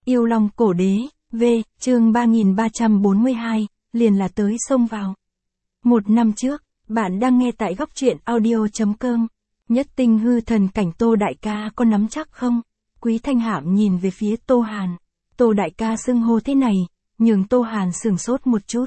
Yêu Long Cổ Đế, V, chương 3342, liền là tới xông vào. Một năm trước, bạn đang nghe tại góc truyện audio.com. Nhất tinh hư thần cảnh Tô đại ca có nắm chắc không? Quý Thanh Hạm nhìn về phía Tô Hàn. Tô đại ca xưng hô thế này, nhường Tô Hàn sửng sốt một chút.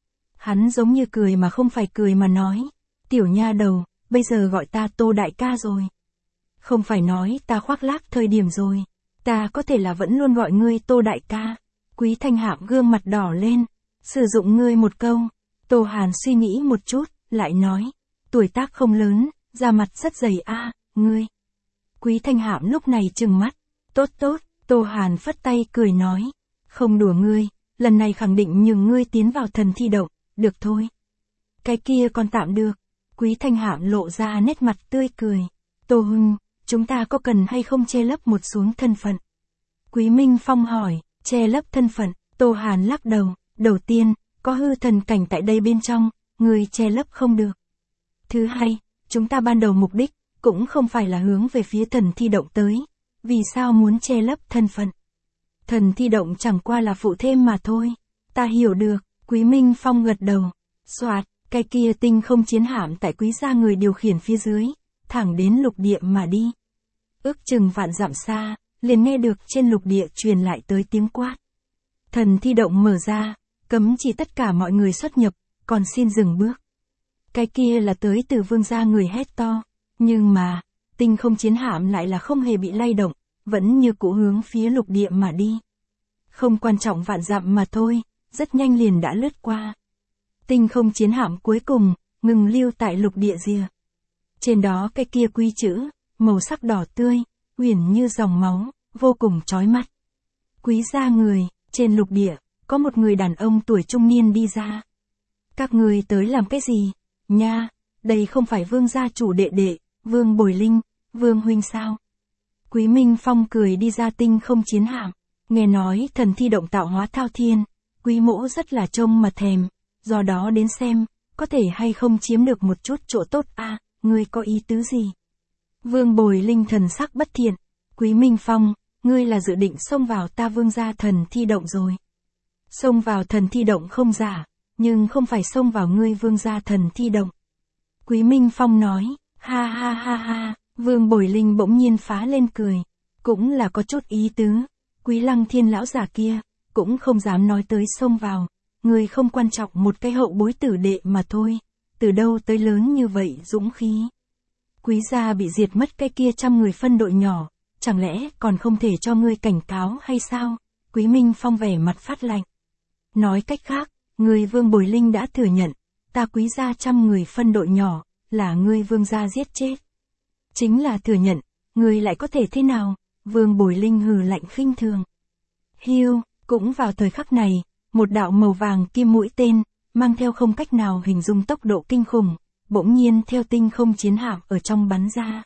Hắn giống như cười mà không phải cười mà nói. Tiểu nha đầu, bây giờ gọi ta Tô đại ca rồi. Không phải nói ta khoác lác thời điểm rồi. Ta có thể là vẫn luôn gọi ngươi Tô đại ca. Quý Thanh Hạm gương mặt đỏ lên. Sử dụng ngươi một câu. Tô Hàn suy nghĩ một chút, lại nói. Tuổi tác không lớn, da mặt rất dày a, ngươi. Quý Thanh Hạm lúc này trừng mắt. Tốt tốt, Tô Hàn phất tay cười nói. Không đùa ngươi, lần này khẳng định nhường ngươi tiến vào thần thi động, được thôi. Cái kia còn tạm được. Quý Thanh Hạm lộ ra nét mặt tươi cười. Tô Hưng, chúng ta có cần hay không che lấp một xuống thân phận? Quý Minh Phong hỏi, che lấp thân phận, Tô Hàn lắc đầu, đầu tiên, có hư thần cảnh tại đây bên trong, người che lấp không được. Thứ hai, chúng ta ban đầu mục đích, cũng không phải là hướng về phía thần thi động tới, vì sao muốn che lấp thân phận? Thần thi động chẳng qua là phụ thêm mà thôi, ta hiểu được, Quý Minh Phong gật đầu, soạt, cái kia tinh không chiến hạm tại quý gia người điều khiển phía dưới, thẳng đến lục địa mà đi. Ước chừng vạn dặm xa, liền nghe được trên lục địa truyền lại tới tiếng quát. Thần thi động mở ra, cấm chỉ tất cả mọi người xuất nhập, còn xin dừng bước. Cái kia là tới từ vương gia người hét to, nhưng mà, tinh không chiến hạm lại là không hề bị lay động, vẫn như cũ hướng phía lục địa mà đi. Không quan trọng vạn dặm mà thôi, rất nhanh liền đã lướt qua. Tinh không chiến hạm cuối cùng, ngừng lưu tại lục địa rìa. Trên đó cái kia quy chữ, màu sắc đỏ tươi, huyền như dòng máu, vô cùng chói mắt. Quý gia người, trên lục địa, có một người đàn ông tuổi trung niên đi ra. Các người tới làm cái gì? Nha, đây không phải vương gia chủ đệ đệ, vương Bồi Linh, vương huynh sao? Quý Minh Phong cười đi ra tinh không chiến hạm, nghe nói thần thi động tạo hóa thao thiên, quý mỗ rất là trông mà thèm, do đó đến xem, có thể hay không chiếm được một chút chỗ tốt a, ngươi có ý tứ gì? Vương Bồi Linh thần sắc bất thiện, Quý Minh Phong, ngươi là dự định xông vào ta vương gia thần thi động rồi. Xông vào thần thi động không giả, nhưng không phải xông vào ngươi vương gia thần thi động. Quý Minh Phong nói, ha ha ha ha, Vương Bồi Linh bỗng nhiên phá lên cười, cũng là có chút ý tứ, Quý Lăng Thiên lão già kia, cũng không dám nói tới xông vào, ngươi không quan trọng một cái hậu bối tử đệ mà thôi, từ đâu tới lớn như vậy dũng khí. Quý gia bị diệt mất cái kia 100 người phân đội nhỏ, chẳng lẽ còn không thể cho ngươi cảnh cáo hay sao? Quý Minh Phong vẻ mặt phát lạnh. Nói cách khác, người Vương Bồi Linh đã thừa nhận, ta quý gia 100 người phân đội nhỏ, là ngươi vương gia giết chết. Chính là thừa nhận, ngươi lại có thể thế nào? Vương Bồi Linh hừ lạnh khinh thường. Hiu, cũng vào thời khắc này, một đạo màu vàng kim mũi tên, mang theo không cách nào hình dung tốc độ kinh khủng, bỗng nhiên theo tinh không chiến hạm ở trong bắn ra.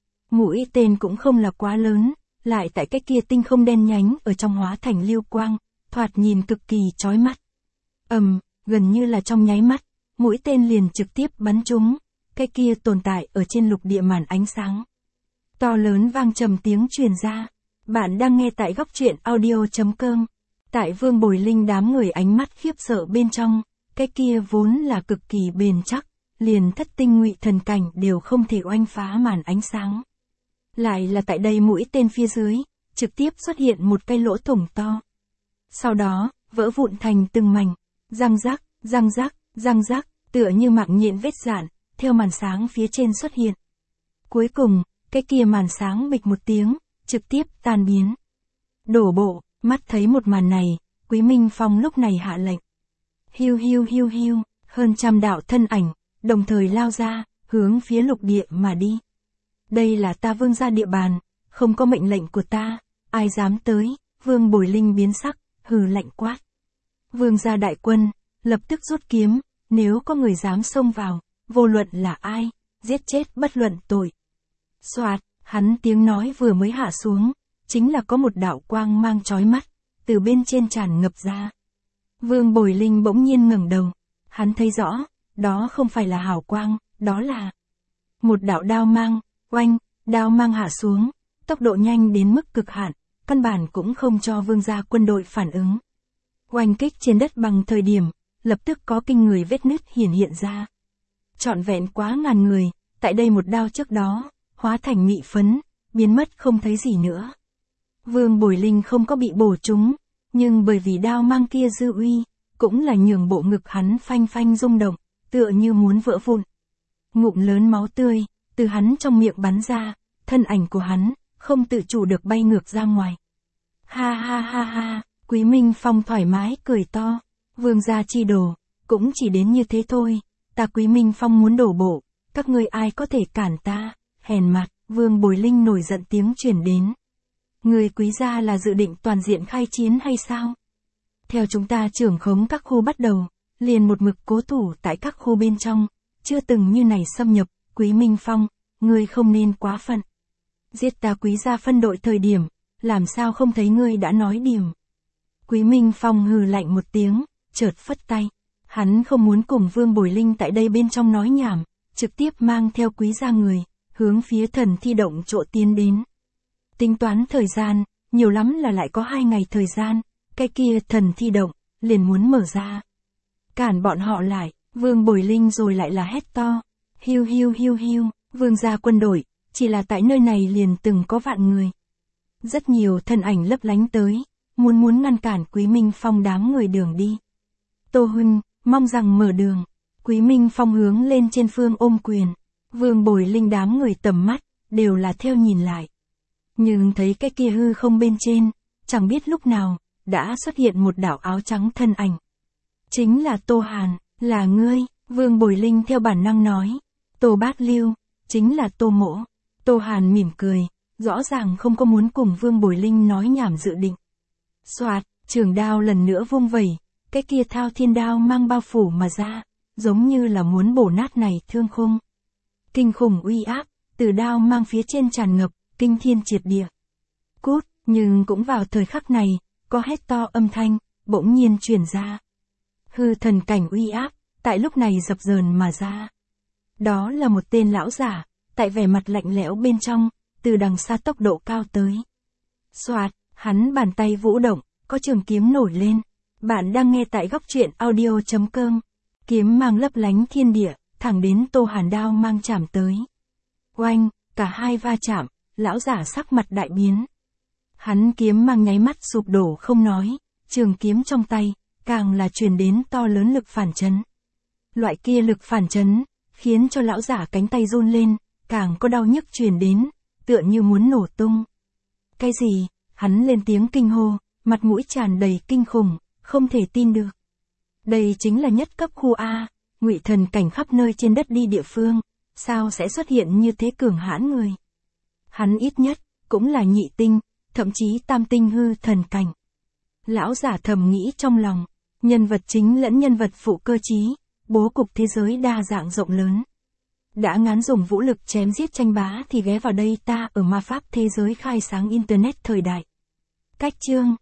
Mũi tên cũng không là quá lớn, lại tại cái kia tinh không đen nhánh ở trong hóa thành lưu quang, thoạt nhìn cực kỳ chói mắt. Gần như là trong nháy mắt, mũi tên liền trực tiếp bắn trúng, cái kia tồn tại ở trên lục địa màn ánh sáng. To lớn vang trầm tiếng truyền ra. Bạn đang nghe tại góc truyện audio.com. Tại Vương Bồi Linh đám người ánh mắt khiếp sợ bên trong, cái kia vốn là cực kỳ bền chắc, liền thất tinh ngụy thần cảnh đều không thể oanh phá màn ánh sáng. Lại là tại đây mũi tên phía dưới, trực tiếp xuất hiện một cái lỗ thủng to. Sau đó, vỡ vụn thành từng mảnh, răng rắc, răng rắc, răng rắc, tựa như mạng nhện vết rạn, theo màn sáng phía trên xuất hiện. Cuối cùng, cái kia màn sáng bịch một tiếng, trực tiếp tan biến. Đổ bộ, mắt thấy một màn này, Quý Minh Phong lúc này hạ lệnh. Hiu hiu hiu hiu, hơn 100 đạo thân ảnh, đồng thời lao ra, hướng phía lục địa mà đi. Đây là ta vương gia địa bàn, không có mệnh lệnh của ta, ai dám tới? Vương Bồi Linh biến sắc, hừ lạnh quát. Vương gia đại quân, lập tức rút kiếm, nếu có người dám xông vào, vô luận là ai, giết chết bất luận tội. Soạt, hắn tiếng nói vừa mới hạ xuống, chính là có một đạo quang mang chói mắt, từ bên trên tràn ngập ra. Vương Bồi Linh bỗng nhiên ngẩng đầu, hắn thấy rõ, đó không phải là hào quang, đó là một đạo đao mang, oanh, đao mang hạ xuống, tốc độ nhanh đến mức cực hạn, căn bản cũng không cho vương gia quân đội phản ứng. Oanh kích trên đất bằng thời điểm, lập tức có kinh người vết nứt hiện ra. Trọn vẹn quá ngàn người, tại đây một đao trước đó, hóa thành mị phấn, biến mất không thấy gì nữa. Vương Bồi Linh không có bị bổ trúng, nhưng bởi vì đao mang kia dư uy, cũng là nhường bộ ngực hắn phanh phanh rung động, tựa như muốn vỡ vụn. Ngụm lớn máu tươi, từ hắn trong miệng bắn ra, thân ảnh của hắn, không tự chủ được bay ngược ra ngoài. Ha ha ha ha, Quý Minh Phong thoải mái cười to, vương gia chi đồ, cũng chỉ đến như thế thôi, ta Quý Minh Phong muốn đổ bộ, các ngươi ai có thể cản ta, hèn mặt, Vương Bồi Linh nổi giận tiếng truyền đến. Người Quý gia là dự định toàn diện khai chiến hay sao? Theo chúng ta trưởng khống các khu bắt đầu, liền một mực cố thủ tại các khu bên trong, chưa từng như này xâm nhập, Quý Minh Phong, ngươi không nên quá phận. Giết ta Quý gia phân đội thời điểm, làm sao không thấy ngươi đã nói điểm. Quý Minh Phong hừ lạnh một tiếng, chợt phất tay. Hắn không muốn cùng Vương Bồi Linh tại đây bên trong nói nhảm, trực tiếp mang theo Quý gia người, hướng phía thần thi động chỗ tiến đến. Tính toán thời gian, nhiều lắm là lại có 2 ngày thời gian, cái kia thần thi động, liền muốn mở ra. Cản bọn họ lại, Vương Bồi Linh rồi lại là hét to. Hiu hiu hiu hiu, vương gia quân đội, chỉ là tại nơi này liền từng có vạn người. Rất nhiều thân ảnh lấp lánh tới, muốn ngăn cản Quý Minh Phong đám người đường đi. Tô Huynh, mong rằng mở đường. Quý Minh Phong hướng lên trên phương ôm quyền. Vương Bồi Linh đám người tầm mắt, đều là theo nhìn lại. Nhưng thấy cái kia hư không bên trên, chẳng biết lúc nào, đã xuất hiện một đảo áo trắng thân ảnh. Chính là Tô Hàn, là ngươi, Vương Bồi Linh theo bản năng nói. Tô Bát Lưu, chính là Tô Mỗ. Tô Hàn mỉm cười, rõ ràng không có muốn cùng Vương Bồi Linh nói nhảm dự định. Soạt, trường đao lần nữa vung vẩy, cái kia thao thiên đao mang bao phủ mà ra, giống như là muốn bổ nát này thương khung. Kinh khủng uy áp, từ đao mang phía trên tràn ngập, kinh thiên triệt địa. Cút, nhưng cũng vào thời khắc này, có hét to âm thanh, bỗng nhiên truyền ra. Hư thần cảnh uy áp, tại lúc này dập dờn mà ra. Đó là một tên lão giả, tại vẻ mặt lạnh lẽo bên trong, từ đằng xa tốc độ cao tới. Soạt, hắn bàn tay vũ động, có trường kiếm nổi lên. Bạn đang nghe tại góc truyện audio.com. Kiếm mang lấp lánh thiên địa, thẳng đến Tô Hàn đao mang chạm tới. Oanh, cả hai va chạm, lão giả sắc mặt đại biến. Hắn kiếm mang nháy mắt sụp đổ không nói, trường kiếm trong tay, càng là truyền đến to lớn lực phản chấn. Loại kia lực phản chấn, khiến cho lão giả cánh tay run lên, càng có đau nhức truyền đến, tựa như muốn nổ tung. Cái gì? Hắn lên tiếng kinh hô, mặt mũi tràn đầy kinh khủng, không thể tin được. Đây chính là nhất cấp khu A, ngụy thần cảnh khắp nơi trên đất đi địa phương, sao sẽ xuất hiện như thế cường hãn người? Hắn ít nhất, cũng là nhị tinh, thậm chí tam tinh hư thần cảnh. Lão giả thầm nghĩ trong lòng, nhân vật chính lẫn nhân vật phụ cơ trí, bố cục thế giới đa dạng rộng lớn. Đã ngán dùng vũ lực chém giết tranh bá thì ghé vào đây ta ở ma pháp thế giới khai sáng internet thời đại. Cách chương